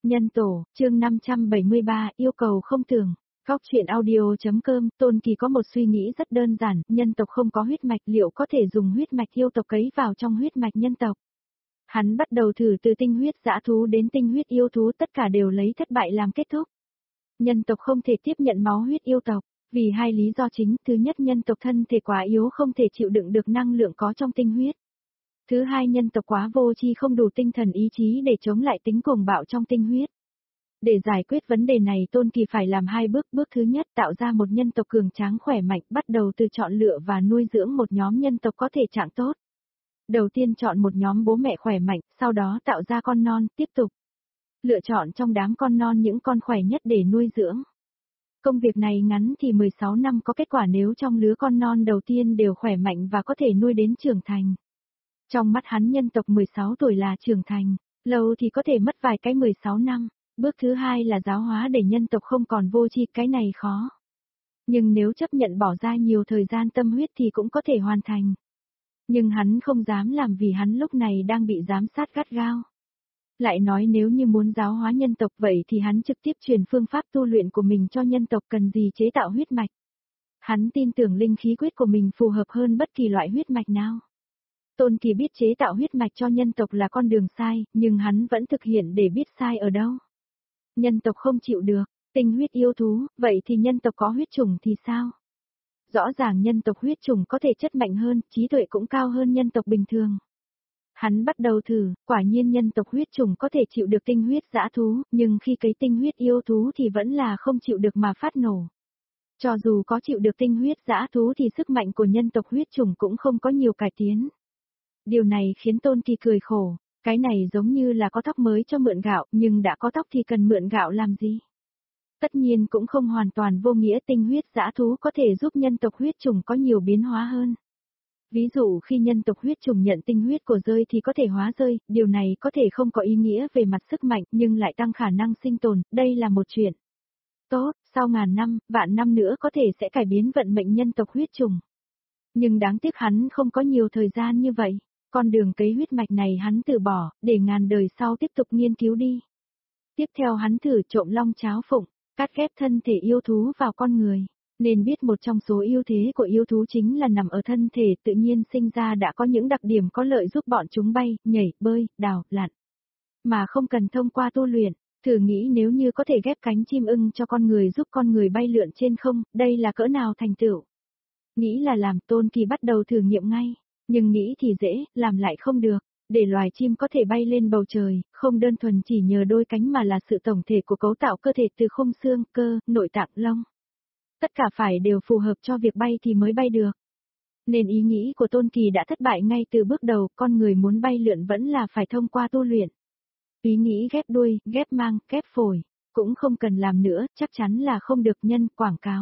Nhân tổ, chương 573, yêu cầu không tưởng. Góc truyện audio.com, Tôn Kỳ có một suy nghĩ rất đơn giản, nhân tộc không có huyết mạch liệu có thể dùng huyết mạch yêu tộc cấy vào trong huyết mạch nhân tộc. Hắn bắt đầu thử từ tinh huyết dã thú đến tinh huyết yêu thú tất cả đều lấy thất bại làm kết thúc. Nhân tộc không thể tiếp nhận máu huyết yêu tộc, vì hai lý do chính, thứ nhất nhân tộc thân thể quá yếu không thể chịu đựng được năng lượng có trong tinh huyết. Thứ hai nhân tộc quá vô tri không đủ tinh thần ý chí để chống lại tính cuồng bạo trong tinh huyết. Để giải quyết vấn đề này Tôn Kỳ phải làm hai bước. Bước thứ nhất tạo ra một nhân tộc cường tráng khỏe mạnh, bắt đầu từ chọn lựa và nuôi dưỡng một nhóm nhân tộc có thể trạng tốt. Đầu tiên chọn một nhóm bố mẹ khỏe mạnh, sau đó tạo ra con non, tiếp tục lựa chọn trong đám con non những con khỏe nhất để nuôi dưỡng. Công việc này ngắn thì 16 năm có kết quả nếu trong lứa con non đầu tiên đều khỏe mạnh và có thể nuôi đến trưởng thành. Trong mắt hắn nhân tộc 16 tuổi là trưởng thành, lâu thì có thể mất vài cái 16 năm. Bước thứ hai là giáo hóa để nhân tộc không còn vô tri, cái này khó. Nhưng nếu chấp nhận bỏ ra nhiều thời gian tâm huyết thì cũng có thể hoàn thành. Nhưng hắn không dám làm vì hắn lúc này đang bị giám sát gắt gao. Lại nói nếu như muốn giáo hóa nhân tộc vậy thì hắn trực tiếp truyền phương pháp tu luyện của mình cho nhân tộc cần gì chế tạo huyết mạch. Hắn tin tưởng linh khí quyết của mình phù hợp hơn bất kỳ loại huyết mạch nào. Tôn Kỳ biết chế tạo huyết mạch cho nhân tộc là con đường sai, nhưng hắn vẫn thực hiện để biết sai ở đâu. Nhân tộc không chịu được, tinh huyết yêu thú, vậy thì nhân tộc có huyết chủng thì sao? Rõ ràng nhân tộc huyết chủng có thể chất mạnh hơn, trí tuệ cũng cao hơn nhân tộc bình thường. Hắn bắt đầu thử, quả nhiên nhân tộc huyết chủng có thể chịu được tinh huyết dã thú, nhưng khi cấy tinh huyết yêu thú thì vẫn là không chịu được mà phát nổ. Cho dù có chịu được tinh huyết dã thú thì sức mạnh của nhân tộc huyết chủng cũng không có nhiều cải tiến. Điều này khiến Tôn Kỳ cười khổ, cái này giống như là có tóc mới cho mượn gạo, nhưng đã có tóc thì cần mượn gạo làm gì? Tất nhiên cũng không hoàn toàn vô nghĩa, tinh huyết dã thú có thể giúp nhân tộc huyết chủng có nhiều biến hóa hơn. Ví dụ khi nhân tộc huyết chủng nhận tinh huyết của rơi thì có thể hóa rơi, điều này có thể không có ý nghĩa về mặt sức mạnh nhưng lại tăng khả năng sinh tồn, đây là một chuyện tốt, sau ngàn năm, vạn năm nữa có thể sẽ cải biến vận mệnh nhân tộc huyết chủng. Nhưng đáng tiếc hắn không có nhiều thời gian như vậy. Con đường cấy huyết mạch này hắn từ bỏ, để ngàn đời sau tiếp tục nghiên cứu đi. Tiếp theo hắn thử trộm long cháo phụng, cắt ghép thân thể yêu thú vào con người. Nên biết một trong số ưu thế của yêu thú chính là nằm ở thân thể tự nhiên sinh ra đã có những đặc điểm có lợi giúp bọn chúng bay, nhảy, bơi, đào, lặn. Mà không cần thông qua tu luyện, thử nghĩ nếu như có thể ghép cánh chim ưng cho con người giúp con người bay lượn trên không, đây là cỡ nào thành tựu. Nghĩ là làm, Tôn Kỳ bắt đầu thử nghiệm ngay. Nhưng nghĩ thì dễ, làm lại không được. Để loài chim có thể bay lên bầu trời, không đơn thuần chỉ nhờ đôi cánh mà là sự tổng thể của cấu tạo cơ thể từ khung xương, cơ, nội tạng, lông. Tất cả phải đều phù hợp cho việc bay thì mới bay được. Nên ý nghĩ của Tôn Kỳ đã thất bại ngay từ bước đầu, con người muốn bay lượn vẫn là phải thông qua tu luyện. Ý nghĩ ghép đuôi, ghép mang, ghép phổi, cũng không cần làm nữa, chắc chắn là không được nhân quảng cáo.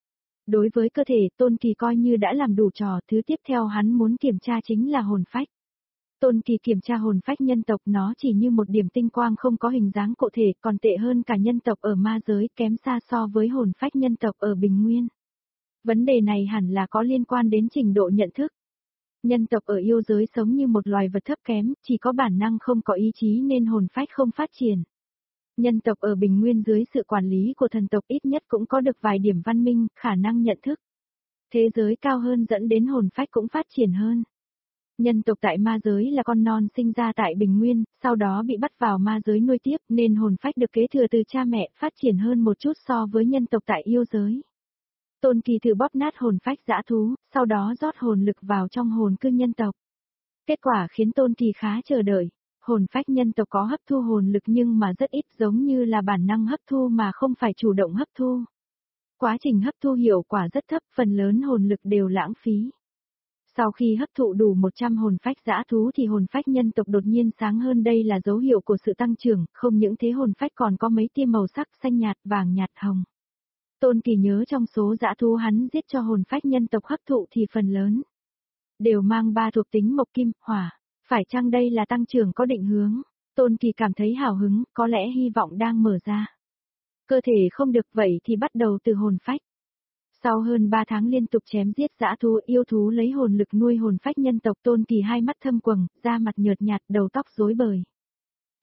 Đối với cơ thể, Tôn Kỳ coi như đã làm đủ trò, thứ tiếp theo hắn muốn kiểm tra chính là hồn phách. Tôn Kỳ kiểm tra hồn phách nhân tộc nó chỉ như một điểm tinh quang không có hình dáng cụ thể, còn tệ hơn cả nhân tộc ở ma giới, kém xa so với hồn phách nhân tộc ở bình nguyên. Vấn đề này hẳn là có liên quan đến trình độ nhận thức. Nhân tộc ở yêu giới sống như một loài vật thấp kém, chỉ có bản năng không có ý chí nên hồn phách không phát triển. Nhân tộc ở bình nguyên dưới sự quản lý của thần tộc ít nhất cũng có được vài điểm văn minh, khả năng nhận thức. Thế giới cao hơn dẫn đến hồn phách cũng phát triển hơn. Nhân tộc tại ma giới là con non sinh ra tại bình nguyên, sau đó bị bắt vào ma giới nuôi tiếp nên hồn phách được kế thừa từ cha mẹ phát triển hơn một chút so với nhân tộc tại yêu giới. Tôn Kỳ thử bóp nát hồn phách dã thú, sau đó rót hồn lực vào trong hồn cư nhân tộc. Kết quả khiến Tôn Kỳ khá chờ đợi. Hồn phách nhân tộc có hấp thu hồn lực nhưng mà rất ít, giống như là bản năng hấp thu mà không phải chủ động hấp thu. Quá trình hấp thu hiệu quả rất thấp, phần lớn hồn lực đều lãng phí. Sau khi hấp thụ đủ 100 hồn phách dã thú thì hồn phách nhân tộc đột nhiên sáng hơn, đây là dấu hiệu của sự tăng trưởng, không những thế hồn phách còn có mấy tia màu sắc xanh nhạt, vàng nhạt, hồng. Tôn Kỳ nhớ trong số dã thú hắn giết cho hồn phách nhân tộc hấp thụ thì phần lớn đều mang 3 thuộc tính mộc kim, hỏa. Phải chăng đây là tăng trưởng có định hướng? Tôn Kỳ cảm thấy hào hứng, có lẽ hy vọng đang mở ra. Cơ thể không được vậy thì bắt đầu từ hồn phách. Sau hơn 3 tháng liên tục chém giết dã thú, yêu thú lấy hồn lực nuôi hồn phách nhân tộc, Tôn Kỳ hai mắt thâm quầng, da mặt nhợt nhạt, đầu tóc rối bời.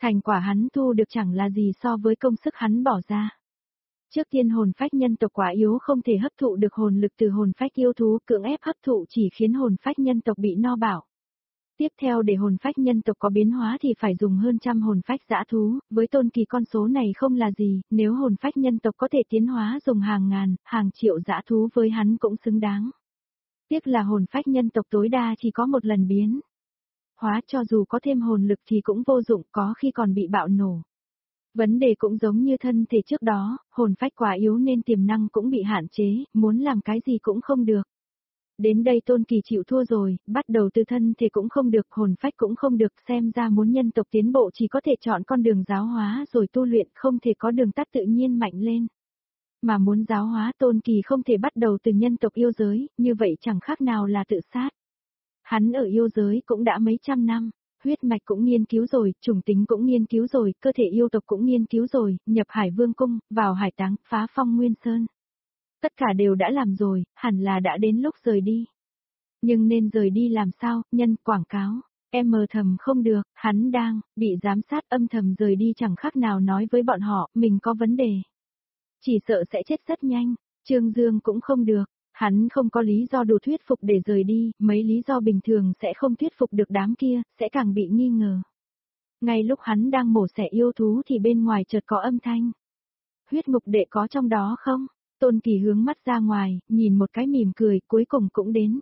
Thành quả hắn thu được chẳng là gì so với công sức hắn bỏ ra. Trước tiên hồn phách nhân tộc quá yếu không thể hấp thụ được hồn lực từ hồn phách yêu thú, cưỡng ép hấp thụ chỉ khiến hồn phách nhân tộc bị no bạo. Tiếp theo để hồn phách nhân tộc có biến hóa thì phải dùng hơn trăm hồn phách dã thú, với Tôn Kỳ con số này không là gì, nếu hồn phách nhân tộc có thể tiến hóa dùng hàng ngàn, hàng triệu dã thú với hắn cũng xứng đáng. Tiếc là hồn phách nhân tộc tối đa chỉ có một lần biến hóa, cho dù có thêm hồn lực thì cũng vô dụng, có khi còn bị bạo nổ. Vấn đề cũng giống như thân thể trước đó, hồn phách quá yếu nên tiềm năng cũng bị hạn chế, muốn làm cái gì cũng không được. Đến đây Tôn Kỳ chịu thua rồi, bắt đầu từ thân thể cũng không được, hồn phách cũng không được, xem ra muốn nhân tộc tiến bộ chỉ có thể chọn con đường giáo hóa rồi tu luyện, không thể có đường tắt tự nhiên mạnh lên. Mà muốn giáo hóa Tôn Kỳ không thể bắt đầu từ nhân tộc yêu giới, như vậy chẳng khác nào là tự sát. Hắn ở yêu giới cũng đã mấy trăm năm, huyết mạch cũng nghiên cứu rồi, chủng tính cũng nghiên cứu rồi, cơ thể yêu tộc cũng nghiên cứu rồi, nhập Hải Vương cung, vào Hải Táng, phá phong Nguyên Sơn. Tất cả đều đã làm rồi, hẳn là đã đến lúc rời đi. Nhưng nên rời đi làm sao, nhân quảng cáo. Em mờ thầm không được, hắn đang bị giám sát, âm thầm rời đi chẳng khác nào nói với bọn họ, mình có vấn đề. Chỉ sợ sẽ chết rất nhanh, Trương Dương cũng không được, hắn không có lý do đủ thuyết phục để rời đi, mấy lý do bình thường sẽ không thuyết phục được đám kia, sẽ càng bị nghi ngờ. Ngay lúc hắn đang mổ xẻ yêu thú thì bên ngoài chợt có âm thanh. Huyết ngục đệ có trong đó không? Tôn Kỳ hướng mắt ra ngoài, nhìn một cái mỉm cười, cuối cùng cũng đến.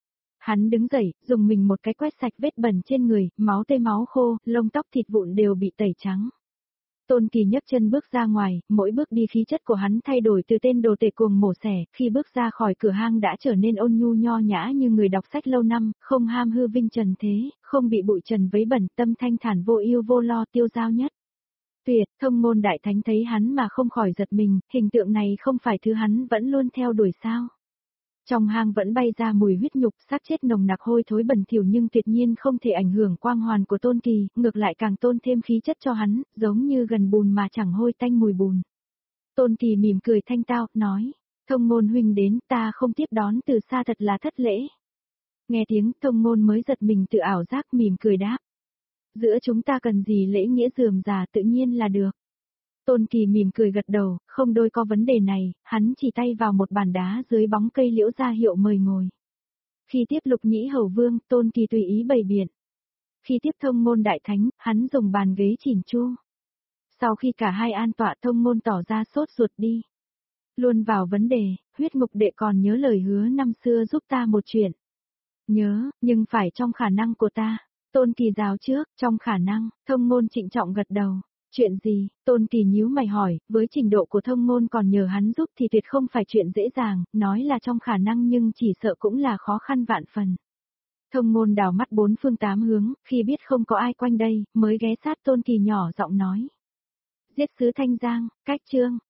Hắn đứng dậy, dùng mình một cái quét sạch vết bẩn trên người, máu tươi máu khô, lông tóc thịt vụn đều bị tẩy trắng. Tôn Kỳ nhấc chân bước ra ngoài, mỗi bước đi khí chất của hắn thay đổi từ tên đồ tể cuồng mổ xẻ, khi bước ra khỏi cửa hang đã trở nên ôn nhu nho nhã như người đọc sách lâu năm, không ham hư vinh trần thế, không bị bụi trần vấy bẩn, tâm thanh thản vô ưu vô lo tiêu dao nhất. Tuyệt, Thông Ngôn đại thánh thấy hắn mà không khỏi giật mình, hình tượng này không phải thứ hắn vẫn luôn theo đuổi sao. Trong hang vẫn bay ra mùi huyết nhục, xác chết nồng nặc hôi thối bẩn thỉu nhưng tuyệt nhiên không thể ảnh hưởng quang hoàn của Tôn Kỳ, ngược lại càng tôn thêm khí chất cho hắn, giống như gần bùn mà chẳng hôi tanh mùi bùn. Tôn Kỳ mỉm cười thanh tao, nói, Thông Ngôn huynh đến, ta không tiếp đón từ xa thật là thất lễ. Nghe tiếng Thông Ngôn mới giật mình tự ảo giác mỉm cười đáp. Giữa chúng ta cần gì lễ nghĩa rườm rà tự nhiên là được. Tôn Kỳ mỉm cười gật đầu, không đôi có vấn đề này, hắn chỉ tay vào một bàn đá dưới bóng cây liễu ra hiệu mời ngồi. Khi tiếp Lục Nhĩ Hầu Vương, Tôn Kỳ tùy ý bày biện. Khi tiếp Thông Ngôn đại thánh, hắn dùng bàn ghế chỉn chu. Sau khi cả hai an tọa, Thông Ngôn tỏ ra sốt ruột đi. Luôn vào vấn đề, huyết ngục đệ còn nhớ lời hứa năm xưa giúp ta một chuyện. Nhớ, nhưng phải trong khả năng của ta. Tôn Kỳ giáo trước, trong khả năng, Thông Ngôn trịnh trọng gật đầu. Chuyện gì? Tôn Kỳ nhíu mày hỏi, với trình độ của Thông Ngôn còn nhờ hắn giúp thì tuyệt không phải chuyện dễ dàng, nói là trong khả năng nhưng chỉ sợ cũng là khó khăn vạn phần. Thông Ngôn đảo mắt bốn phương tám hướng, khi biết không có ai quanh đây, mới ghé sát Tôn Kỳ nhỏ giọng nói. Giết sứ Thanh Giang, cách chương,